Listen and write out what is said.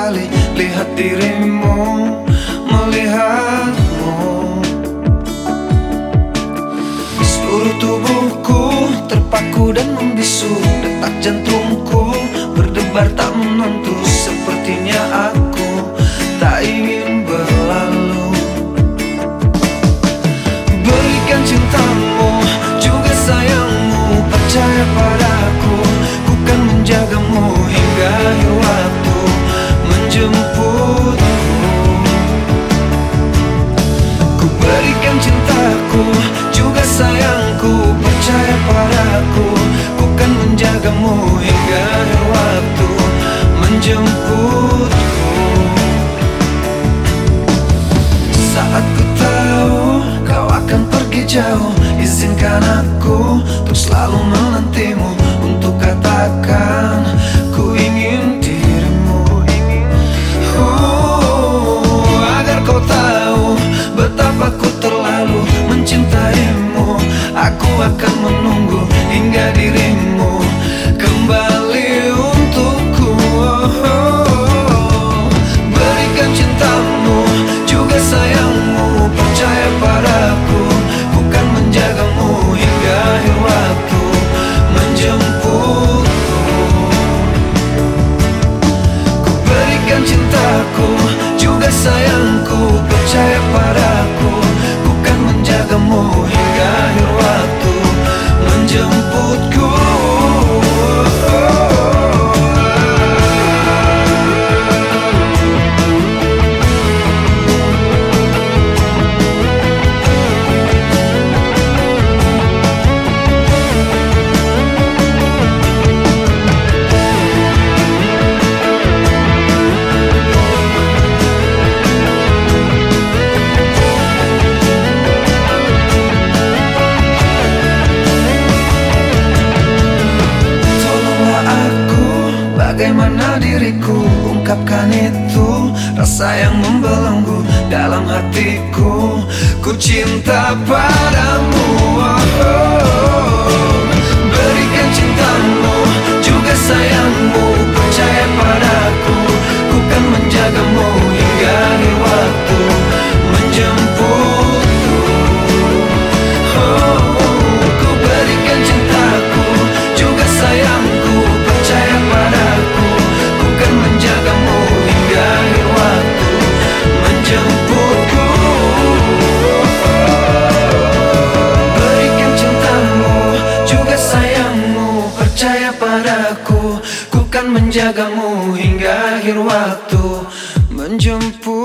kali lihat dirimu, melihatmu. Seluruh tubuhku terpaku dan membisu, detak jantungku berdebar tak menentu. Sepertinya aku tak ingin berlalu. Berikan cintamu juga sayangmu, percaya padaku, ku kan menjagamu hingga akhir waktu menjemputku. Ku berikan cintaku juga sayangku, percaya padaku, ku kan menjagamu hingga akhir waktu menjemputku. Saat ku tahu kau akan pergi jauh, izinkan aku untuk selalu menantimu, untuk katakan ku ingin dirimu. Agar kau tahu betapa ku terlalu mencintaimu, aku akan menunggu hingga dirimu kembali untukku. Berikan cintamu juga sayangmu, percaya padaku, ku kan menjagamu hingga akhir waktu menjemputku. Ku berikan cintaku juga sayangku, percaya padaku, ku kan menjagamu hingga akhir waktu menjemputku. Bagaimana diriku ungkapkan itu, rasa yang membelenggu dalam hatiku. Ku cinta padamu. Berikan cintamu juga sayangmu, percaya padaku, ku kan menjagamu hingga akhir waktu menjemputku. Ku berikan cintaku juga sayangku, percaya padaku, ku kan menjagamu hingga akhir waktu menjemputku. Berikan cintamu juga sayangmu, percaya padaku, ku kan menjagamu hingga akhir waktu menjemputku.